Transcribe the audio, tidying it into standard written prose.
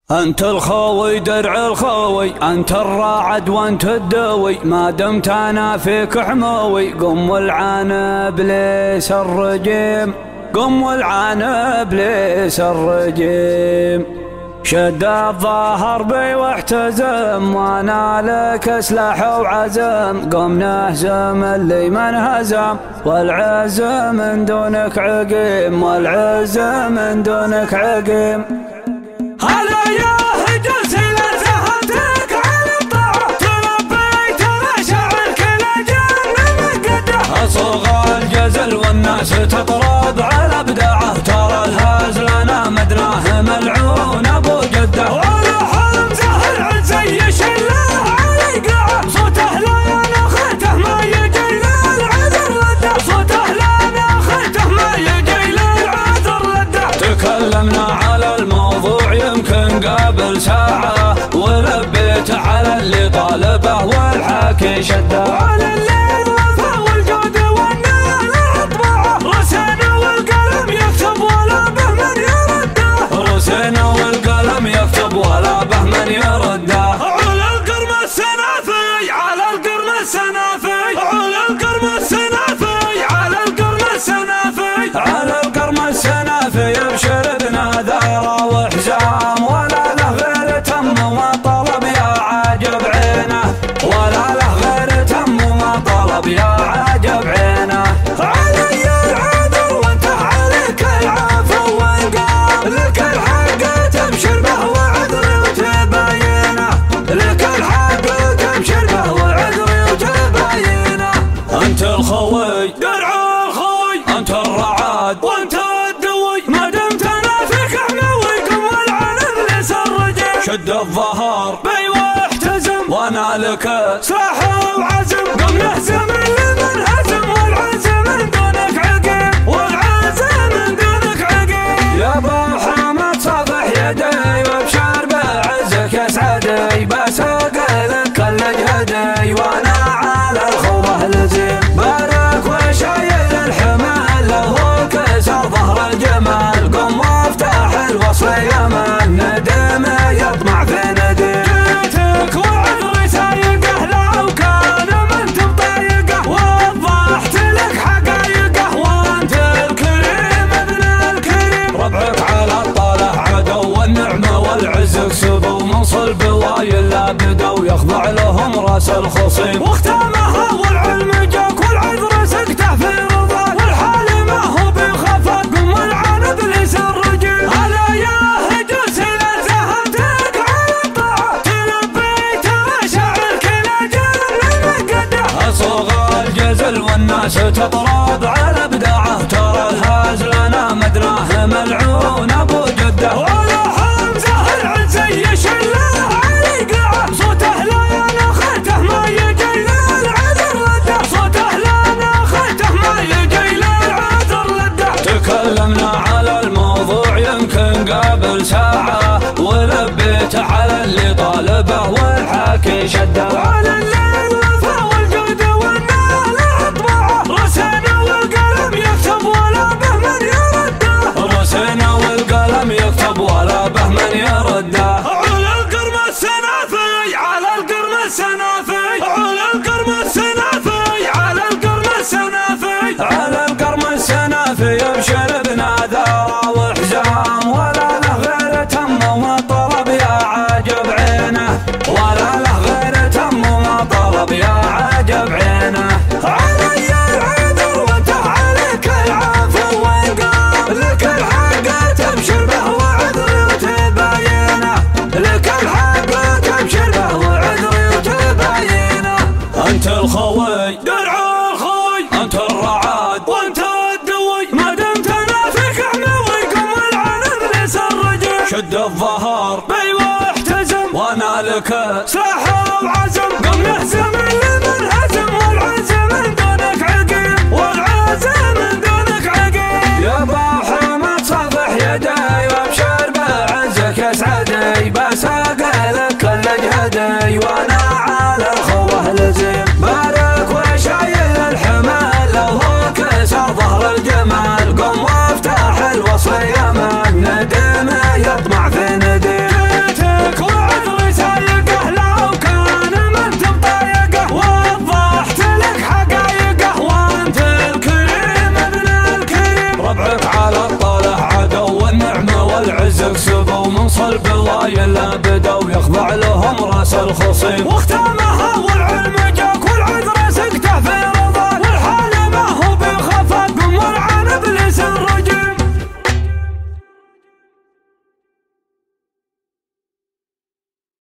أنت الخوي درع الخوي، أنت الراعد وأنت الدوي، ما دمت أنا فيك حموي. قم والعان إبليس الرجيم، قم والعان إبليس الرجيم. شد الظهر بي واحتزم، وانا لك سلاح وعزم. قم نهزم اللي من هزم، والعز من دونك عقيم، والعز من دونك عقيم. هلا يا هجس لزهمتك على الطاعة، تلبي ترى شعرك لجنة مقدة. أصغى الجزل والناس تطرب على ابداعه، ترى الهزل انا مدناه ملعون ابو جده. ولا حمزه العزي يشله علي قاعه، صوته لا ناخته ما يجي للعذر رده، صوته لا ناخته ما يجي للعذر رده. تكلمنا على الموضوع يمكن قبل ساعة، ولبيت على اللي طالبه والحاكي شده. وعلى الليل وفا والجود والنال اطبعه، رسينا والقلم يكتب ولا به من يرده، رسينا والقلم يكتب ولا به من يرده. على القرم السنافي، على القرم السنافي، على القرم السنافي، على القرم السنافي، على القرم السنافي يبشر بنذاره وحزام، ولا له غير تم وما طلب يا عاجب عينه، ولا له غير تم وما طلب يا عاجب عينه. علي العذر وانت عليك العفو والقام، لك الحق تبشر به وعذري وتباينه، لك الحق تبشر به وعذري وتباينه. أنت الخوي درع الخوي، أنت الرعاد وانت الدوي، ما دمت انا فيك حموي. قم والعن إبليس الرجيم، شد الظهر بي واحتزم، وانا لك سلاح وعزم. قم نهزم اللي من هزم، والعزم من دونك عقيم، والعزم من دونك عقيم. يا ابو حامد صافح يدي وابشر بعزك يسعدي، بسوق لك كل جهدي وانا على الخوه لزيم. بارك وشايل الحمال لو كسر ظهر الجمال، قم وافتح الوصل يمن ندم يطمع في ندم. جيتك وعذري سايقه لو كان ما انت بطايقه، وضحت لك حقايقه وانت الكريم ابن الكريم. ربعك على الطلع عدو النعمة والعز كسبوا، من صلب وايل لا بدوا يخضع لهم راس الخصيم. واختامها والعلم جاك والعذر سكته في رضاك، والحال ما هو بخفاك. قم والعن إبليس الرجيم، هلا يا هجس لزهمتك على الطاعة، تلبي ترى شعرك لجنة مقدة. أصغى الجزل والناس تطرب على ابداعه، ترى الهزل انا مدناه ملعون ابو جده. ولا حمزه العزي يشله علي قاعه، صوته لا ناخته ما يجي للعذر رده، صوته لا ناخته ما يجي للعذر رده. تكلمنا على الموضوع يمكن قبل ساعة، ولبيت على اللي طالبه والحاكي شده. وعلى الليل وفا والجود والنال اطبعه، رسينا والقلم يكتب ولا به من يرده، رسينا والقلم يكتب ولا به من يرده. على القرم السنافي، على القرم السنافي، على القرم السنافي، على القرم السنافي، على القرم السنافي يبشر بنذاره وحزام، ولا له غير تم وما طلب يا عاجب عينه، ولا له غير تم وما طلب يا عاجب عينه. علي العذر وانت عليك العفو والقام، لك الحق تبشر به وعذري وتباينه، لك الحق تبشر به وعذري وتباينه. أنت الخوي درع الخوي، أنت الرعاد وانت الدوي، ما دمت انا فيك حموي. قم والعن إبليس الرجيم، شد الظهر بي واحتزم، وانا لك سلاح وعزم. قم نهزم اللي من هزم، والعزم من دونك عقيم، والعزم من دونك عقيم. يا ابو حامد صافح يدي وابشر بعزك يسعدي، بسوق لك كل جهدي وانا على الخوه لزيم. بارك وشايل الحمال لو كسر ظهر الجمال، قم وافتح الوصل يمن ندم يطمع في ندم. الا بدوا يخضع لهم راس الخصيم.